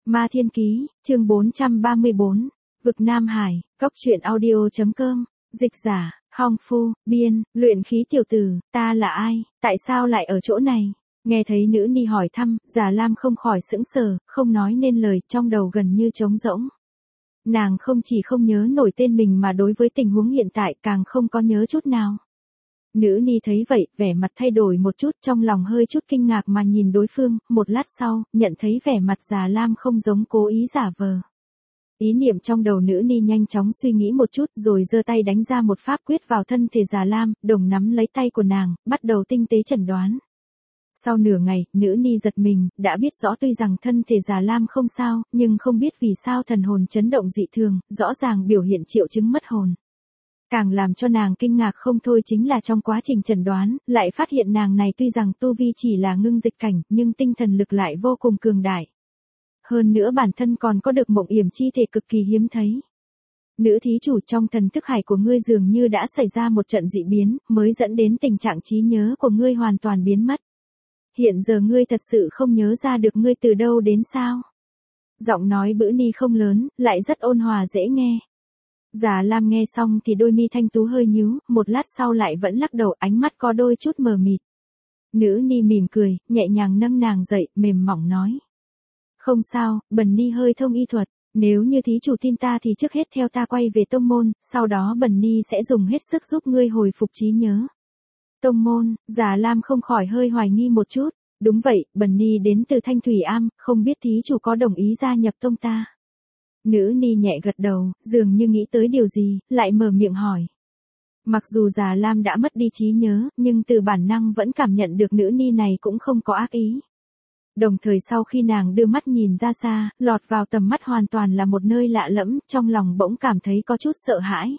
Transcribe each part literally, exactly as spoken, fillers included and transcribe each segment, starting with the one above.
Ma Thiên Ký, chương bốn trăm ba mươi bốn, Vực Nam Hải, Cốc truyện audio.com, dịch giả, Hong Phu, biên, luyện khí tiểu tử, ta là ai, tại sao lại ở chỗ này? Nghe thấy nữ ni hỏi thăm, Già Lam không khỏi sững sờ, không nói nên lời, trong đầu gần như trống rỗng. Nàng không chỉ không nhớ nổi tên mình mà đối với tình huống hiện tại càng không có nhớ chút nào. Nữ ni thấy vậy, vẻ mặt thay đổi một chút, trong lòng hơi chút kinh ngạc mà nhìn đối phương, một lát sau, nhận thấy vẻ mặt Già Lam không giống cố ý giả vờ. Ý niệm trong đầu nữ ni nhanh chóng suy nghĩ một chút rồi giơ tay đánh ra một pháp quyết vào thân thể Già Lam, đồng nắm lấy tay của nàng, bắt đầu tinh tế chẩn đoán. Sau nửa ngày, nữ ni giật mình, đã biết rõ tuy rằng thân thể Già Lam không sao, nhưng không biết vì sao thần hồn chấn động dị thường, rõ ràng biểu hiện triệu chứng mất hồn. Càng làm cho nàng kinh ngạc không thôi chính là trong quá trình chẩn đoán, lại phát hiện nàng này tuy rằng tu vi chỉ là ngưng dịch cảnh, nhưng tinh thần lực lại vô cùng cường đại. Hơn nữa bản thân còn có được mộng yểm chi thể cực kỳ hiếm thấy. Nữ thí chủ, trong thần thức hải của ngươi dường như đã xảy ra một trận dị biến, mới dẫn đến tình trạng trí nhớ của ngươi hoàn toàn biến mất. Hiện giờ ngươi thật sự không nhớ ra được ngươi từ đâu đến sao? Giọng nói Bữ Ni không lớn, lại rất ôn hòa dễ nghe. Già Lam nghe xong thì đôi mi thanh tú hơi nhíu, một lát sau lại vẫn lắc đầu, ánh mắt có đôi chút mờ mịt. Nữ ni mỉm cười, nhẹ nhàng nâng nàng dậy, mềm mỏng nói. Không sao, Bần Ni hơi thông y thuật, nếu như thí chủ tin ta thì trước hết theo ta quay về tông môn, sau đó Bần Ni sẽ dùng hết sức giúp ngươi hồi phục trí nhớ. Tông môn, Già Lam không khỏi hơi hoài nghi một chút, đúng vậy, Bần Ni đến từ Thanh Thủy Am, không biết thí chủ có đồng ý gia nhập tông ta. Nữ ni nhẹ gật đầu, dường như nghĩ tới điều gì, lại mở miệng hỏi. Mặc dù Già Lam đã mất đi trí nhớ, nhưng từ bản năng vẫn cảm nhận được nữ ni này cũng không có ác ý. Đồng thời sau khi nàng đưa mắt nhìn ra xa, lọt vào tầm mắt hoàn toàn là một nơi lạ lẫm, trong lòng bỗng cảm thấy có chút sợ hãi.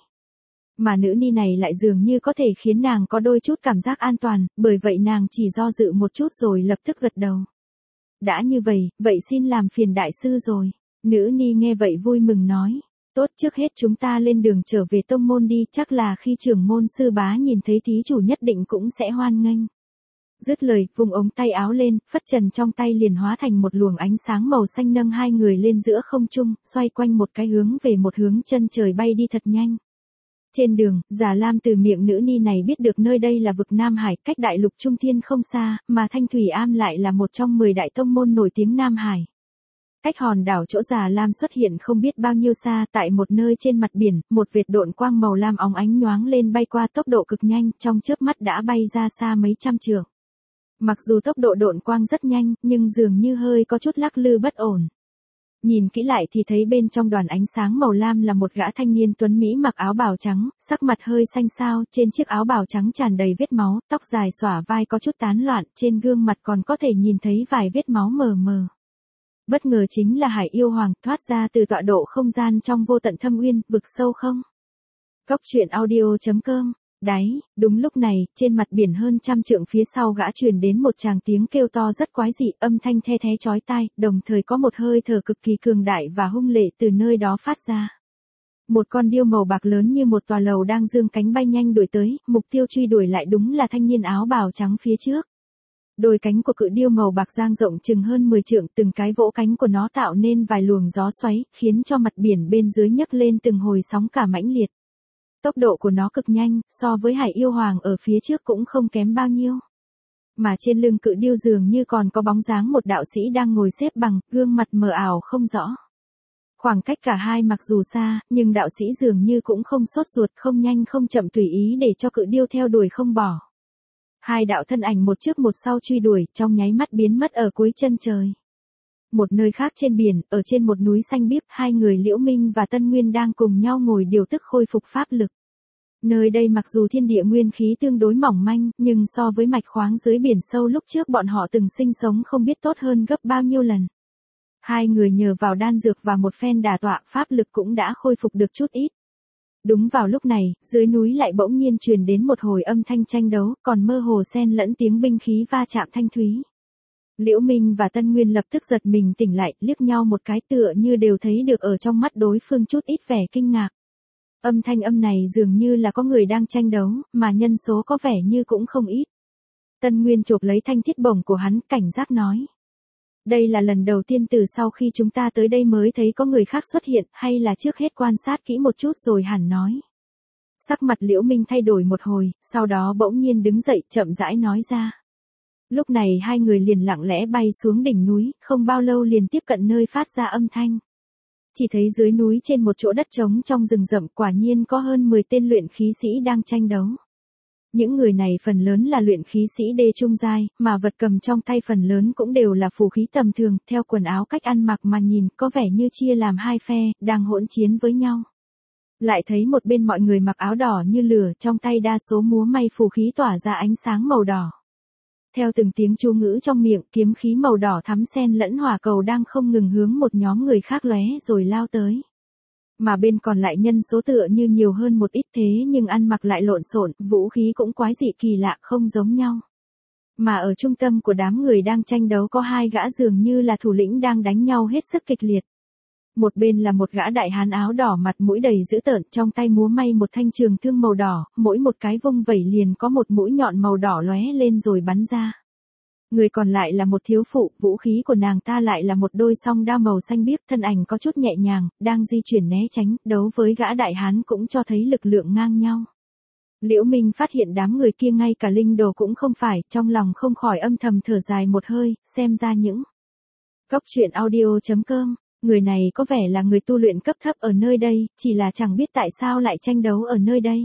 Mà nữ ni này lại dường như có thể khiến nàng có đôi chút cảm giác an toàn, bởi vậy nàng chỉ do dự một chút rồi lập tức gật đầu. Đã như vậy, vậy xin làm phiền đại sư rồi. Nữ ni nghe vậy vui mừng nói. Tốt, trước hết chúng ta lên đường trở về tông môn đi, chắc là khi trưởng môn sư bá nhìn thấy thí chủ nhất định cũng sẽ hoan nghênh. Dứt lời, vùng ống tay áo lên, phất trần trong tay liền hóa thành một luồng ánh sáng màu xanh nâng hai người lên giữa không trung, xoay quanh một cái hướng về một hướng chân trời bay đi thật nhanh. Trên đường, Già Lam từ miệng nữ ni này biết được nơi đây là vực Nam Hải, cách đại lục Trung Thiên không xa, mà Thanh Thủy Am lại là một trong mười đại tông môn nổi tiếng Nam Hải. Cách hòn đảo chỗ Già Lam xuất hiện không biết bao nhiêu xa, tại một nơi trên mặt biển, một vệt độn quang màu lam óng ánh nhoáng lên bay qua tốc độ cực nhanh, trong chớp mắt đã bay ra xa mấy trăm trượng. Mặc dù tốc độ độn quang rất nhanh, nhưng dường như hơi có chút lắc lư bất ổn. Nhìn kỹ lại thì thấy bên trong đoàn ánh sáng màu lam là một gã thanh niên tuấn mỹ mặc áo bào trắng, sắc mặt hơi xanh xao, trên chiếc áo bào trắng tràn đầy vết máu, tóc dài xõa vai có chút tán loạn, trên gương mặt còn có thể nhìn thấy vài vết máu mờ mờ. Bất ngờ chính là Hải Yêu Hoàng, thoát ra từ tọa độ không gian trong vô tận thâm uyên, vực sâu không. Cốc truyện audio.com, đáy, đúng lúc này, trên mặt biển hơn trăm trượng phía sau gã truyền đến một tràng tiếng kêu to rất quái dị, âm thanh the thé chói tai, đồng thời có một hơi thở cực kỳ cường đại và hung lệ từ nơi đó phát ra. Một con điêu màu bạc lớn như một tòa lầu đang dương cánh bay nhanh đuổi tới, mục tiêu truy đuổi lại đúng là thanh niên áo bào trắng phía trước. Đôi cánh của cự điêu màu bạc dang rộng chừng hơn mười trượng, từng cái vỗ cánh của nó tạo nên vài luồng gió xoáy, khiến cho mặt biển bên dưới nhấc lên từng hồi sóng cả mãnh liệt. Tốc độ của nó cực nhanh, so với Hải Yêu Hoàng ở phía trước cũng không kém bao nhiêu. Mà trên lưng cự điêu dường như còn có bóng dáng một đạo sĩ đang ngồi xếp bằng, gương mặt mờ ảo không rõ. Khoảng cách cả hai mặc dù xa, nhưng đạo sĩ dường như cũng không sốt ruột, không nhanh không chậm tùy ý để cho cự điêu theo đuổi không bỏ. Hai đạo thân ảnh một trước một sau truy đuổi, trong nháy mắt biến mất ở cuối chân trời. Một nơi khác trên biển, ở trên một núi xanh biếc, hai người Liễu Minh và Tân Nguyên đang cùng nhau ngồi điều tức khôi phục pháp lực. Nơi đây mặc dù thiên địa nguyên khí tương đối mỏng manh, nhưng so với mạch khoáng dưới biển sâu lúc trước bọn họ từng sinh sống không biết tốt hơn gấp bao nhiêu lần. Hai người nhờ vào đan dược và một phen đả tọa, pháp lực cũng đã khôi phục được chút ít. Đúng vào lúc này, dưới núi lại bỗng nhiên truyền đến một hồi âm thanh tranh đấu, còn mơ hồ xen lẫn tiếng binh khí va chạm thanh thúy. Liễu Minh và Tân Nguyên lập tức giật mình tỉnh lại, liếc nhau một cái tựa như đều thấy được ở trong mắt đối phương chút ít vẻ kinh ngạc. Âm thanh âm này dường như là có người đang tranh đấu, mà nhân số có vẻ như cũng không ít. Tân Nguyên chộp lấy thanh thiết bổng của hắn, cảnh giác nói. Đây là lần đầu tiên từ sau khi chúng ta tới đây mới thấy có người khác xuất hiện, hay là trước hết quan sát kỹ một chút rồi hẳn nói. Sắc mặt Liễu Minh thay đổi một hồi, sau đó bỗng nhiên đứng dậy chậm rãi nói ra. Lúc này hai người liền lặng lẽ bay xuống đỉnh núi, không bao lâu liền tiếp cận nơi phát ra âm thanh. Chỉ thấy dưới núi trên một chỗ đất trống trong rừng rậm quả nhiên có hơn mười tên luyện khí sĩ đang tranh đấu. Những người này phần lớn là luyện khí sĩ đê trung giai, mà vật cầm trong tay phần lớn cũng đều là phù khí tầm thường, theo quần áo cách ăn mặc mà nhìn có vẻ như chia làm hai phe, đang hỗn chiến với nhau. Lại thấy một bên mọi người mặc áo đỏ như lửa, trong tay đa số múa may phù khí tỏa ra ánh sáng màu đỏ. Theo từng tiếng chú ngữ trong miệng, kiếm khí màu đỏ thắm xen lẫn hỏa cầu đang không ngừng hướng một nhóm người khác lóe rồi lao tới. Mà bên còn lại nhân số tựa như nhiều hơn một ít thế nhưng ăn mặc lại lộn xộn, vũ khí cũng quái dị kỳ lạ không giống nhau. Mà ở trung tâm của đám người đang tranh đấu có hai gã dường như là thủ lĩnh đang đánh nhau hết sức kịch liệt. Một bên là một gã đại hán áo đỏ mặt mũi đầy dữ tợn, trong tay múa may một thanh trường thương màu đỏ, mỗi một cái vung vẩy liền có một mũi nhọn màu đỏ lóe lên rồi bắn ra. Người còn lại là một thiếu phụ, vũ khí của nàng ta lại là một đôi song đao màu xanh biếc, thân ảnh có chút nhẹ nhàng, đang di chuyển né tránh, đấu với gã đại hán cũng cho thấy lực lượng ngang nhau. Liễu Minh phát hiện đám người kia ngay cả linh đồ cũng không phải, trong lòng không khỏi âm thầm thở dài một hơi, xem ra những Cốc truyện audio chấm com, người này có vẻ là người tu luyện cấp thấp ở nơi đây, chỉ là chẳng biết tại sao lại tranh đấu ở nơi đây.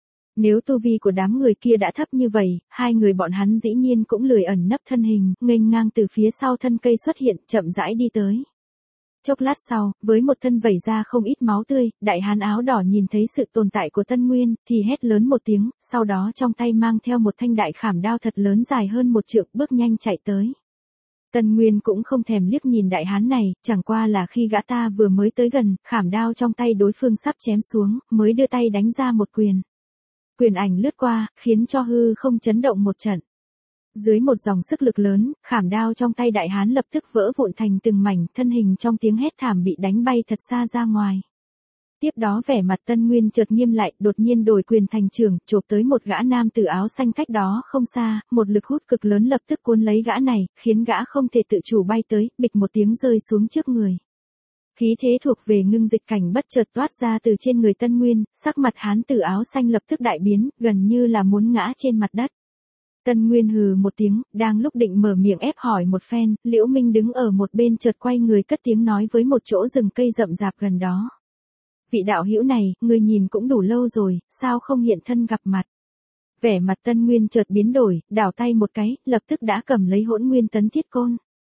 Nếu tu vi của đám người kia đã thấp như vậy, hai người bọn hắn dĩ nhiên cũng lười ẩn nấp thân hình, nghênh ngang từ phía sau thân cây xuất hiện, chậm rãi đi tới. Chốc lát sau, với một thân vẩy ra không ít máu tươi, đại hán áo đỏ nhìn thấy sự tồn tại của Tân Nguyên, thì hét lớn một tiếng, sau đó trong tay mang theo một thanh đại khảm đao thật lớn dài hơn một trượng, bước nhanh chạy tới. Tân Nguyên cũng không thèm liếc nhìn đại hán này, chẳng qua là khi gã ta vừa mới tới gần, khảm đao trong tay đối phương sắp chém xuống, mới đưa tay đánh ra một quyền. Quyền ảnh lướt qua, khiến cho hư không chấn động một trận. Dưới một dòng sức lực lớn, khảm đao trong tay đại hán lập tức vỡ vụn thành từng mảnh, thân hình trong tiếng hét thảm bị đánh bay thật xa ra ngoài. Tiếp đó vẻ mặt Tân Nguyên chợt nghiêm lại, đột nhiên đổi quyền thành trường, chộp tới một gã nam tử áo xanh cách đó không xa, một lực hút cực lớn lập tức cuốn lấy gã này, khiến gã không thể tự chủ bay tới, bịch một tiếng rơi xuống trước người. Khí thế thuộc về ngưng dịch cảnh bất chợt toát ra từ trên người Tân Nguyên, sắc mặt hán tử áo xanh lập tức đại biến, gần như là muốn ngã trên mặt đất. Tân Nguyên hừ một tiếng, đang lúc định mở miệng ép hỏi một phen, Liễu Minh đứng ở một bên chợt quay người cất tiếng nói với một chỗ rừng cây rậm rạp gần đó. Vị đạo hữu này, người nhìn cũng đủ lâu rồi, sao không hiện thân gặp mặt? Vẻ mặt Tân Nguyên chợt biến đổi, đảo tay một cái, lập tức đã cầm lấy Hỗn Nguyên Tấn Thiết Côn.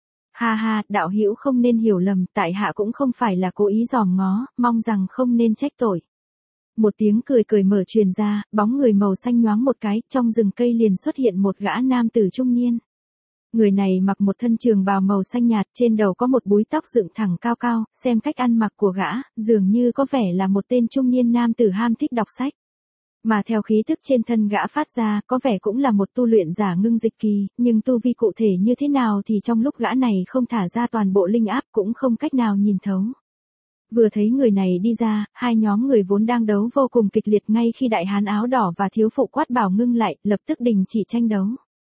Ha ha, đạo hữu không nên hiểu lầm, tại hạ cũng không phải là cố ý giòm ngó, mong rằng không nên trách tội. Một tiếng cười cười mở truyền ra, bóng người màu xanh nhoáng một cái, trong rừng cây liền xuất hiện một gã nam tử trung niên. Người này mặc một thân trường bào màu xanh nhạt, trên đầu có một búi tóc dựng thẳng cao cao, xem cách ăn mặc của gã, dường như có vẻ là một tên trung niên nam tử ham thích đọc sách. Mà theo khí thức trên thân gã phát ra, có vẻ cũng là một tu luyện giả ngưng dịch kỳ, nhưng tu vi cụ thể như thế nào thì trong lúc gã này không thả ra toàn bộ linh áp cũng không cách nào nhìn thấu. Vừa thấy người này đi ra, hai nhóm người vốn đang đấu vô cùng kịch liệt, ngay khi đại hán áo đỏ và thiếu phụ quát bảo ngưng lại, lập tức đình chỉ tranh đấu.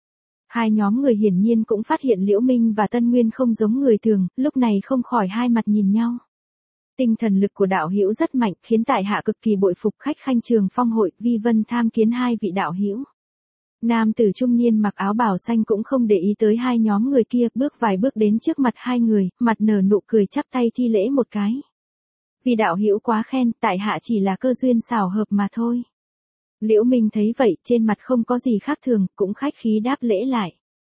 Hai nhóm người hiển nhiên cũng phát hiện Liễu Minh và Tân Nguyên không giống người thường, lúc này không khỏi hai mặt nhìn nhau. Tinh thần lực của đạo hữu rất mạnh, khiến tại hạ cực kỳ bội phục. Khách khanh Trường Phong hội, vi vân tham kiến hai vị đạo hữu. Nam tử trung niên mặc áo bào xanh cũng không để ý tới hai nhóm người kia, bước vài bước đến trước mặt hai người, mặt nở nụ cười chắp tay thi lễ một cái. Vì đạo hữu quá khen, tại hạ chỉ là cơ duyên xảo hợp mà thôi. Liễu Minh thấy vậy, trên mặt không có gì khác thường, cũng khách khí đáp lễ lại.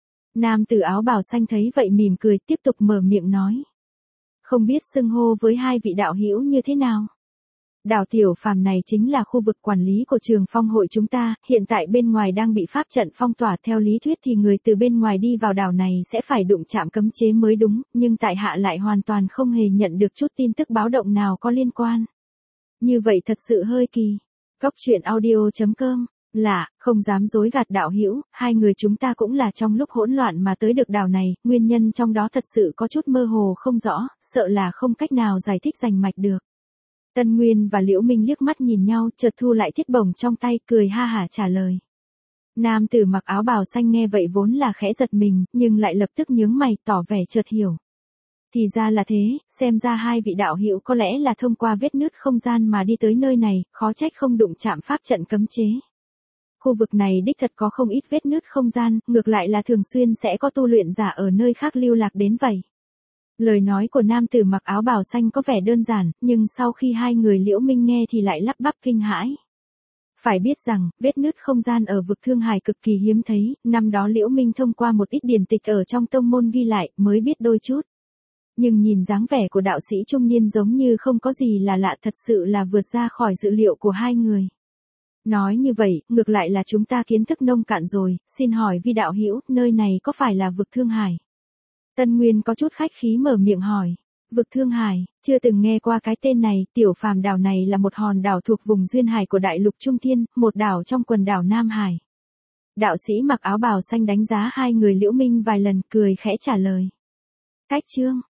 Nam tử áo bào xanh thấy vậy mỉm cười, tiếp tục mở miệng nói. Không biết xưng hô với hai vị đạo hữu như thế nào? Đảo Tiểu Phàm này chính là khu vực quản lý của Trường Phong hội chúng ta, hiện tại bên ngoài đang bị pháp trận phong tỏa, theo lý thuyết thì người từ bên ngoài đi vào đảo này sẽ phải đụng chạm cấm chế mới đúng, nhưng tại hạ lại hoàn toàn không hề nhận được chút tin tức báo động nào có liên quan. Như vậy thật sự hơi kỳ. Cốc truyện audio chấm com, lạ, không dám dối gạt đạo hữu, hai người chúng ta cũng là trong lúc hỗn loạn mà tới được đảo này, nguyên nhân trong đó thật sự có chút mơ hồ không rõ, sợ là không cách nào giải thích rành mạch được. Tân Nguyên và Liễu Minh liếc mắt nhìn nhau, chợt thu lại thiết bổng trong tay, cười ha hả trả lời. Nam tử mặc áo bào xanh nghe vậy vốn là khẽ giật mình, nhưng lại lập tức nhướng mày tỏ vẻ chợt hiểu. Thì ra là thế, xem ra hai vị đạo hữu có lẽ là thông qua vết nứt không gian mà đi tới nơi này, khó trách không đụng chạm pháp trận cấm chế. Khu vực này đích thật có không ít vết nứt không gian, ngược lại là thường xuyên sẽ có tu luyện giả ở nơi khác lưu lạc đến vậy. Lời nói của nam tử mặc áo bào xanh có vẻ đơn giản, nhưng sau khi hai người Liễu Minh nghe thì lại lắp bắp kinh hãi. Phải biết rằng, vết nứt không gian ở vực Thương Hải cực kỳ hiếm thấy, năm đó Liễu Minh thông qua một ít điển tịch ở trong tông môn ghi lại, mới biết đôi chút. Nhưng nhìn dáng vẻ của đạo sĩ trung niên giống như không có gì là lạ, thật sự là vượt ra khỏi dự liệu của hai người. Nói như vậy, ngược lại là chúng ta kiến thức nông cạn rồi, xin hỏi vi đạo hữu, nơi này có phải là vực Thương Hải? Tân Nguyên có chút khách khí mở miệng hỏi. Vực Thương Hải, chưa từng nghe qua cái tên này, tiểu phàm đảo này là một hòn đảo thuộc vùng duyên hải của đại lục Trung Thiên, một đảo trong quần đảo Nam Hải. Đạo sĩ mặc áo bào xanh đánh giá hai người Liễu Minh vài lần, cười khẽ trả lời. Cách chương,